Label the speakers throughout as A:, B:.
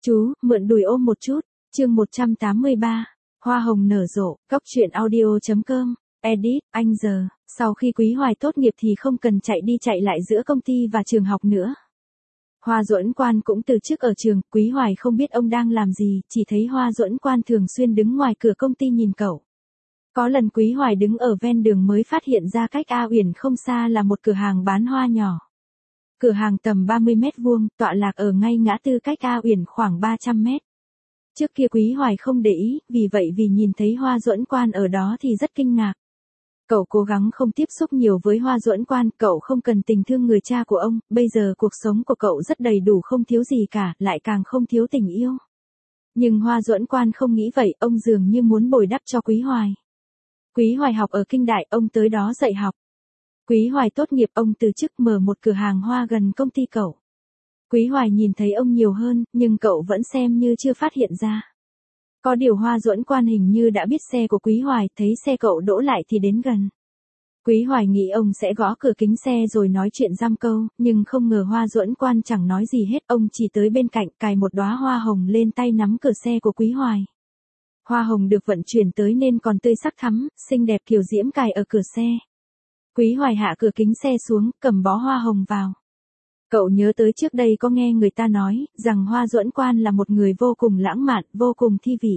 A: Chú, mượn đùi ôm một chút. Chương 183. Hoa hồng nở rộ. Cóc truyện audio.com. Edit. Anh giờ, sau khi Quý Hoài tốt nghiệp thì không cần chạy đi chạy lại giữa công ty và trường học nữa. Hoa Duẫn Quan cũng từ chức ở trường, Quý Hoài không biết ông đang làm gì, chỉ thấy Hoa Duẫn Quan thường xuyên đứng ngoài cửa công ty nhìn cậu. Có lần Quý Hoài đứng ở ven đường mới phát hiện ra cách A Uyển không xa là một cửa hàng bán hoa nhỏ. Cửa hàng tầm 30 mét vuông, tọa lạc ở ngay ngã tư cách A Uyển khoảng 300 mét. Trước kia Quý Hoài không để ý, vì nhìn thấy Hoa Duẫn Quan ở đó thì rất kinh ngạc. Cậu cố gắng không tiếp xúc nhiều với Hoa Duẫn Quan, cậu không cần tình thương người cha của ông, bây giờ cuộc sống của cậu rất đầy đủ không thiếu gì cả, lại càng không thiếu tình yêu. Nhưng Hoa Duẫn Quan không nghĩ vậy, ông dường như muốn bồi đắp cho Quý Hoài. Quý Hoài học ở Kinh Đại, ông tới đó dạy học. Quý Hoài tốt nghiệp, ông từ chức mở một cửa hàng hoa gần công ty cậu. Quý Hoài nhìn thấy ông nhiều hơn, nhưng cậu vẫn xem như chưa phát hiện ra. Có điều Hoa Duẫn Quan hình như đã biết xe của Quý Hoài, thấy xe cậu đỗ lại thì đến gần. Quý Hoài nghĩ ông sẽ gõ cửa kính xe rồi nói chuyện giam câu, nhưng không ngờ Hoa Duẫn Quan chẳng nói gì hết, ông chỉ tới bên cạnh cài một đóa hoa hồng lên tay nắm cửa xe của Quý Hoài. Hoa hồng được vận chuyển tới nên còn tươi sắc thắm, xinh đẹp kiều diễm cài ở cửa xe. Quý Hoài hạ cửa kính xe xuống, cầm bó hoa hồng vào. Cậu nhớ tới trước đây có nghe người ta nói, rằng Hoa Duẫn Quan là một người vô cùng lãng mạn, vô cùng thi vị.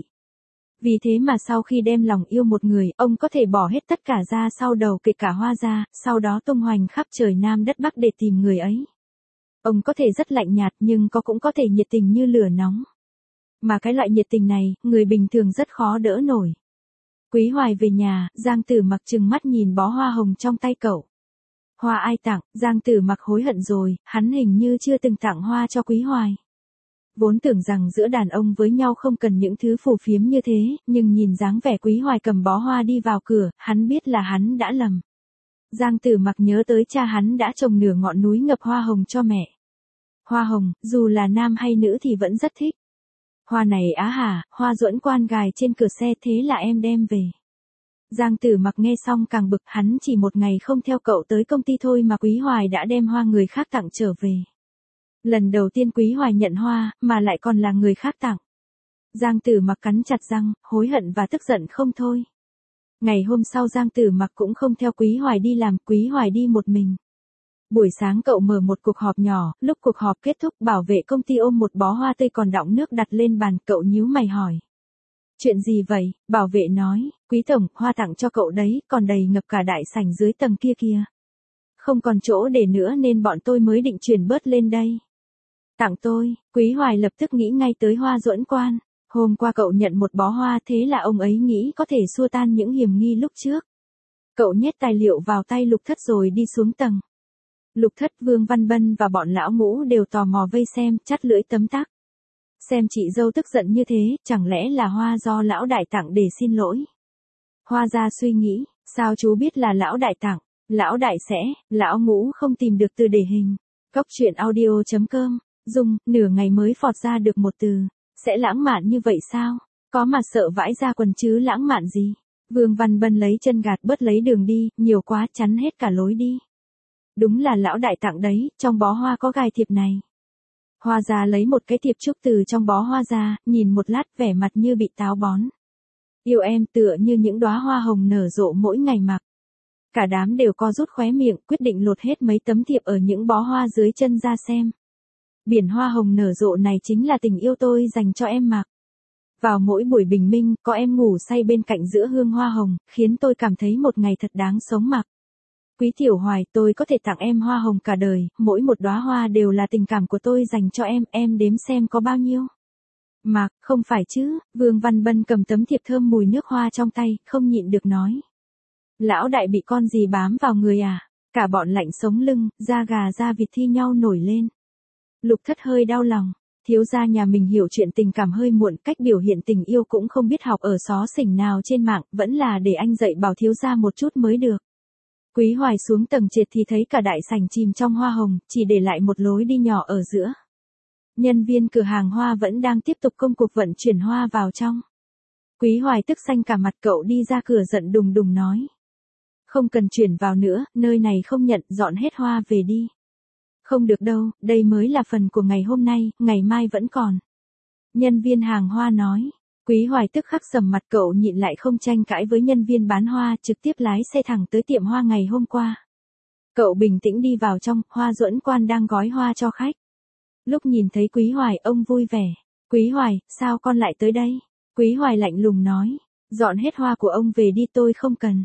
A: Vì thế mà sau khi đem lòng yêu một người, ông có thể bỏ hết tất cả ra sau đầu kể cả hoa ra, sau đó tung hoành khắp trời Nam đất Bắc để tìm người ấy. Ông có thể rất lạnh nhạt nhưng cũng có thể nhiệt tình như lửa nóng. Mà cái loại nhiệt tình này, người bình thường rất khó đỡ nổi. Quý Hoài về nhà, Giang Tử Mặc trừng mắt nhìn bó hoa hồng trong tay cậu. Hoa ai tặng, Giang Tử Mặc hối hận rồi, hắn hình như chưa từng tặng hoa cho Quý Hoài. Vốn tưởng rằng giữa đàn ông với nhau không cần những thứ phù phiếm như thế, nhưng nhìn dáng vẻ Quý Hoài cầm bó hoa đi vào cửa, hắn biết là hắn đã lầm. Giang Tử Mặc nhớ tới cha hắn đã trồng nửa ngọn núi ngập hoa hồng cho mẹ. Hoa hồng, dù là nam hay nữ thì vẫn rất thích. Hoa này á hả, Hoa Duẫn Quan gài trên cửa xe, thế là em đem về. Giang Tử Mặc nghe xong càng bực, hắn chỉ một ngày không theo cậu tới công ty thôi mà Quý Hoài đã đem hoa người khác tặng trở về. Lần đầu tiên Quý Hoài nhận hoa, mà lại còn là người khác tặng. Giang Tử Mặc cắn chặt răng, hối hận và tức giận không thôi. Ngày hôm sau Giang Tử Mặc cũng không theo Quý Hoài đi làm, Quý Hoài đi một mình. Buổi sáng cậu mở một cuộc họp nhỏ, lúc cuộc họp kết thúc bảo vệ công ty ôm một bó hoa tươi còn đọng nước đặt lên bàn, cậu nhíu mày hỏi. Chuyện gì vậy? Bảo vệ nói, Quý tổng, hoa tặng cho cậu đấy, còn đầy ngập cả đại sảnh dưới tầng kia kìa. Không còn chỗ để nữa nên bọn tôi mới định chuyển bớt lên đây. Tặng tôi, Quý Hoài lập tức nghĩ ngay tới Hoa Duẫn Quan. Hôm qua cậu nhận một bó hoa, thế là ông ấy nghĩ có thể xua tan những hiểm nghi lúc trước. Cậu nhét tài liệu vào tay Lục Thất rồi đi xuống tầng. Lục Thất, Vương Văn Bân và bọn lão ngũ đều tò mò vây xem, chắt lưỡi tấm tắc. Xem chị dâu tức giận như thế, chẳng lẽ là hoa do lão đại tặng để xin lỗi. Hoa ra suy nghĩ, sao chú biết là lão đại tặng? Lão đại sẽ, lão ngũ không tìm được từ để hình. Cóc truyện audio.com. Dung, nửa ngày mới phọt ra được một từ. Sẽ lãng mạn như vậy sao? Có mà sợ vãi ra quần chứ lãng mạn gì? Vương Văn Bân lấy chân gạt bớt lấy đường đi, nhiều quá chắn hết cả lối đi. Đúng là lão đại tặng đấy, trong bó hoa có gài thiệp này. Hoa ra lấy một cái thiệp trúc từ trong bó hoa ra, nhìn một lát vẻ mặt như bị táo bón. Yêu em tựa như những đóa hoa hồng nở rộ mỗi ngày mặc. Cả đám đều co rút khóe miệng, quyết định lột hết mấy tấm thiệp ở những bó hoa dưới chân ra xem. Biển hoa hồng nở rộ này chính là tình yêu tôi dành cho em mặc. Vào mỗi buổi bình minh, có em ngủ say bên cạnh giữa hương hoa hồng, khiến tôi cảm thấy một ngày thật đáng sống mặc. Quý Tiểu Hoài, tôi có thể tặng em hoa hồng cả đời, mỗi một đóa hoa đều là tình cảm của tôi dành cho em đếm xem có bao nhiêu. Mặc, không phải chứ, Vương Văn Bân cầm tấm thiệp thơm mùi nước hoa trong tay, không nhịn được nói. Lão đại bị con gì bám vào người à? Cả bọn lạnh sống lưng, da gà da vịt thi nhau nổi lên. Lục Thất hơi đau lòng, thiếu gia nhà mình hiểu chuyện tình cảm hơi muộn, cách biểu hiện tình yêu cũng không biết học ở xó xỉnh nào trên mạng, vẫn là để anh dạy bảo thiếu gia một chút mới được. Quý Hoài xuống tầng trệt thì thấy cả đại sảnh chìm trong hoa hồng, chỉ để lại một lối đi nhỏ ở giữa. Nhân viên cửa hàng hoa vẫn đang tiếp tục công cuộc vận chuyển hoa vào trong. Quý Hoài tức xanh cả mặt, cậu đi ra cửa giận đùng đùng nói. Không cần chuyển vào nữa, nơi này không nhận, dọn hết hoa về đi. Không được đâu, đây mới là phần của ngày hôm nay, ngày mai vẫn còn. Nhân viên hàng hoa nói. Quý Hoài tức khắc sầm mặt, cậu nhịn lại không tranh cãi với nhân viên bán hoa, trực tiếp lái xe thẳng tới tiệm hoa ngày hôm qua. Cậu bình tĩnh đi vào trong, Hoa Duẫn Quan đang gói hoa cho khách. Lúc nhìn thấy Quý Hoài, ông vui vẻ. Quý Hoài, sao con lại tới đây? Quý Hoài lạnh lùng nói. Dọn hết hoa của ông về đi, tôi không cần.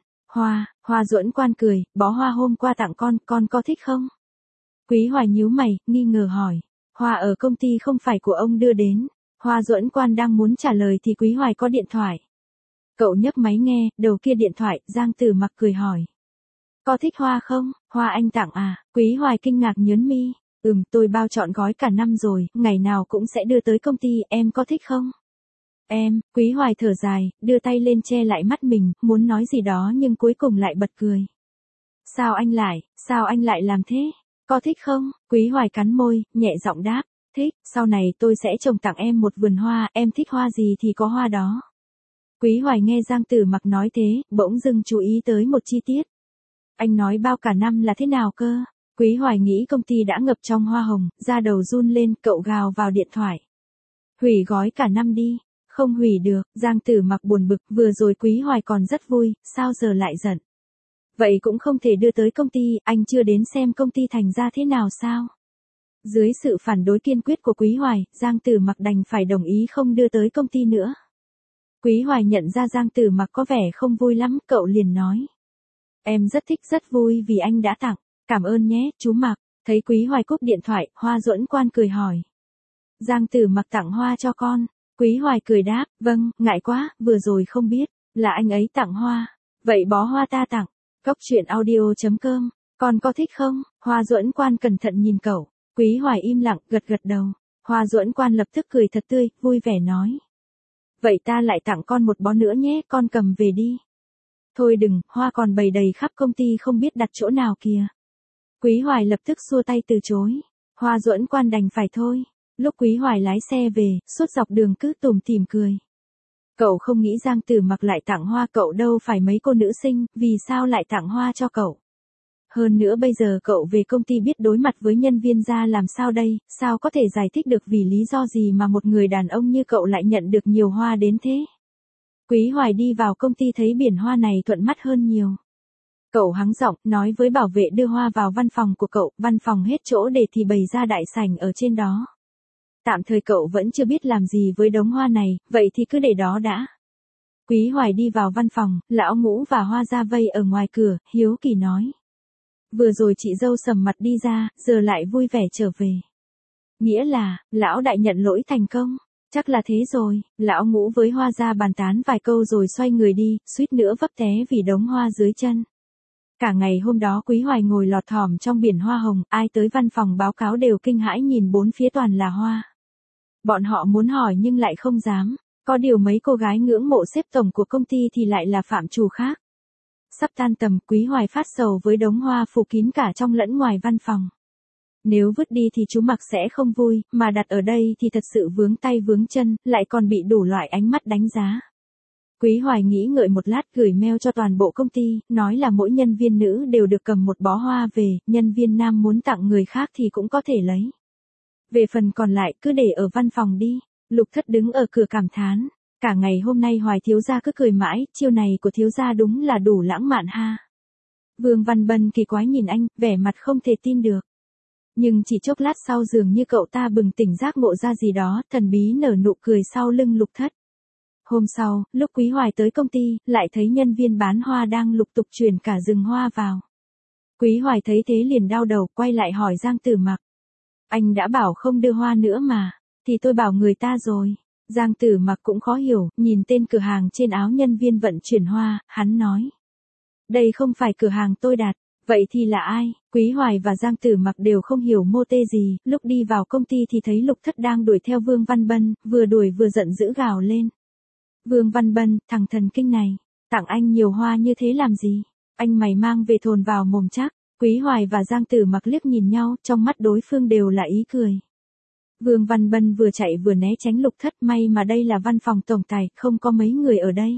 A: Hoa Duẫn Quan cười, bó hoa hôm qua tặng con có thích không? Quý Hoài nhíu mày, nghi ngờ hỏi. Hoa ở công ty không phải của ông đưa đến. Hoa Duẫn Quan đang muốn trả lời thì Quý Hoài có điện thoại. Cậu nhấc máy nghe, đầu kia điện thoại, Giang Tử Mặc cười hỏi. Có thích hoa không? Hoa anh tặng à? Quý Hoài kinh ngạc nhớn mi. Tôi bao trọn gói cả năm rồi, ngày nào cũng sẽ đưa tới công ty, em có thích không? Em, Quý Hoài thở dài, đưa tay lên che lại mắt mình, muốn nói gì đó nhưng cuối cùng lại bật cười. Sao anh lại làm thế? Có thích không? Quý Hoài cắn môi, nhẹ giọng đáp. Thích, sau này tôi sẽ trồng tặng em một vườn hoa, em thích hoa gì thì có hoa đó. Quý Hoài nghe Giang Tử Mặc nói thế, bỗng dưng chú ý tới một chi tiết. Anh nói bao cả năm là thế nào cơ? Quý Hoài nghĩ công ty đã ngập trong hoa hồng, da đầu run lên, cậu gào vào điện thoại. Hủy gói cả năm đi. Không hủy được, Giang Tử Mặc buồn bực, vừa rồi Quý Hoài còn rất vui, sao giờ lại giận? Vậy cũng không thể đưa tới công ty, anh chưa đến xem công ty thành ra thế nào sao? Dưới sự phản đối kiên quyết của Quý Hoài, Giang Tử Mặc đành phải đồng ý không đưa tới công ty nữa. Quý Hoài nhận ra Giang Tử Mặc có vẻ không vui lắm, cậu liền nói. Em rất thích, rất vui vì anh đã tặng, cảm ơn nhé, chú Mặc. Thấy Quý Hoài cúp điện thoại, Hoa Duẫn Quan cười hỏi. Giang Tử Mặc tặng hoa cho con. Quý Hoài cười đáp, vâng, ngại quá, vừa rồi không biết, là anh ấy tặng hoa. Vậy bó hoa ta tặng. Cốc truyện audio.com, con có thích không? Hoa Duẫn Quan cẩn thận nhìn cậu. Quý Hoài im lặng, gật gật đầu. Hoa Duẫn Quan lập tức cười thật tươi, vui vẻ nói. Vậy ta lại tặng con một bó nữa nhé, con cầm về đi. Thôi đừng, hoa còn bày đầy khắp công ty không biết đặt chỗ nào kìa. Quý Hoài lập tức xua tay từ chối. Hoa Duẫn Quan đành phải thôi. Lúc Quý Hoài lái xe về, suốt dọc đường cứ tủm tỉm cười. Cậu không nghĩ Giang Tử Mặc lại tặng hoa, cậu đâu phải mấy cô nữ sinh, vì sao lại tặng hoa cho cậu? Hơn nữa bây giờ cậu về công ty biết đối mặt với nhân viên ra làm sao đây, sao có thể giải thích được vì lý do gì mà một người đàn ông như cậu lại nhận được nhiều hoa đến thế? Quý Hoài đi vào công ty thấy biển hoa này thuận mắt hơn nhiều. Cậu hắng giọng, nói với bảo vệ đưa hoa vào văn phòng của cậu, văn phòng hết chỗ để thì bày ra đại sảnh ở trên đó. Tạm thời cậu vẫn chưa biết làm gì với đống hoa này, vậy thì cứ để đó đã. Quý Hoài đi vào văn phòng, lão Ngũ và Hoa Gia vây ở ngoài cửa, hiếu kỳ nói. Vừa rồi chị dâu sầm mặt đi ra, giờ lại vui vẻ trở về. Nghĩa là, lão đại nhận lỗi thành công. Chắc là thế rồi, lão Ngũ với Hoa Gia bàn tán vài câu rồi xoay người đi, suýt nữa vấp té vì đống hoa dưới chân. Cả ngày hôm đó Quý Hoài ngồi lọt thỏm trong biển hoa hồng, ai tới văn phòng báo cáo đều kinh hãi nhìn bốn phía toàn là hoa. Bọn họ muốn hỏi nhưng lại không dám, có điều mấy cô gái ngưỡng mộ sếp tổng của công ty thì lại là phạm trù khác. Sắp tan tầm, Quý Hoài phát sầu với đống hoa phủ kín cả trong lẫn ngoài văn phòng. Nếu vứt đi thì chú Mặc sẽ không vui, mà đặt ở đây thì thật sự vướng tay vướng chân, lại còn bị đủ loại ánh mắt đánh giá. Quý Hoài nghĩ ngợi một lát gửi mail cho toàn bộ công ty, nói là mỗi nhân viên nữ đều được cầm một bó hoa về, nhân viên nam muốn tặng người khác thì cũng có thể lấy. Về phần còn lại cứ để ở văn phòng đi. Lục Thất đứng ở cửa cảm thán. Cả ngày hôm nay Hoài thiếu gia cứ cười mãi, chiêu này của thiếu gia đúng là đủ lãng mạn ha. Vương Văn Bân kỳ quái nhìn anh, vẻ mặt không thể tin được. Nhưng chỉ chốc lát sau dường như cậu ta bừng tỉnh giác ngộ ra gì đó, thần bí nở nụ cười sau lưng Lục Thất. Hôm sau, lúc Quý Hoài tới công ty, lại thấy nhân viên bán hoa đang lục tục chuyển cả rừng hoa vào. Quý Hoài thấy thế liền đau đầu, quay lại hỏi Giang Tử Mặc. Anh đã bảo không đưa hoa nữa mà, thì tôi bảo người ta rồi. Giang Tử Mặc cũng khó hiểu, nhìn tên cửa hàng trên áo nhân viên vận chuyển hoa, hắn nói. Đây không phải cửa hàng tôi đặt, vậy thì là ai? Quý Hoài và Giang Tử Mặc đều không hiểu mô tê gì, lúc đi vào công ty thì thấy Lục Thất đang đuổi theo Vương Văn Bân, vừa đuổi vừa giận dữ gào lên. Vương Văn Bân, thằng thần kinh này, tặng anh nhiều hoa như thế làm gì? Anh mày mang về thồn vào mồm chắc. Quý Hoài và Giang Tử Mặc liếc nhìn nhau, trong mắt đối phương đều là ý cười. Vương Văn Bân vừa chạy vừa né tránh Lục Thất, may mà đây là văn phòng tổng tài, không có mấy người ở đây.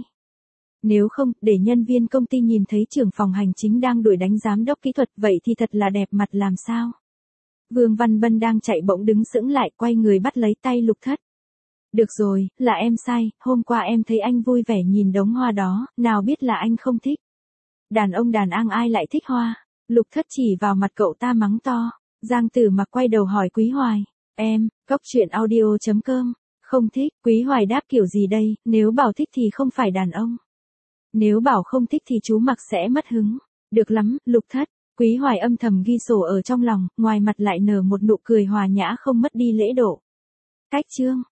A: Nếu không, để nhân viên công ty nhìn thấy trưởng phòng hành chính đang đuổi đánh giám đốc kỹ thuật, vậy thì thật là đẹp mặt làm sao. Vương Văn Bân đang chạy bỗng đứng sững lại, quay người bắt lấy tay Lục Thất. Được rồi, là em sai, hôm qua em thấy anh vui vẻ nhìn đống hoa đó, nào biết là anh không thích. Đàn ông đàn an ai lại thích hoa? Lục Thất chỉ vào mặt cậu ta mắng to. Giang Tử Mặc quay đầu hỏi Quý Hoài. Em, cóc truyện audio.com. Không thích, Quý Hoài đáp kiểu gì đây, nếu bảo thích thì không phải đàn ông. Nếu bảo không thích thì chú Mặc sẽ mất hứng. Được lắm, Lục Thất. Quý Hoài âm thầm ghi sổ ở trong lòng, ngoài mặt lại nở một nụ cười hòa nhã không mất đi lễ độ. Cách chương.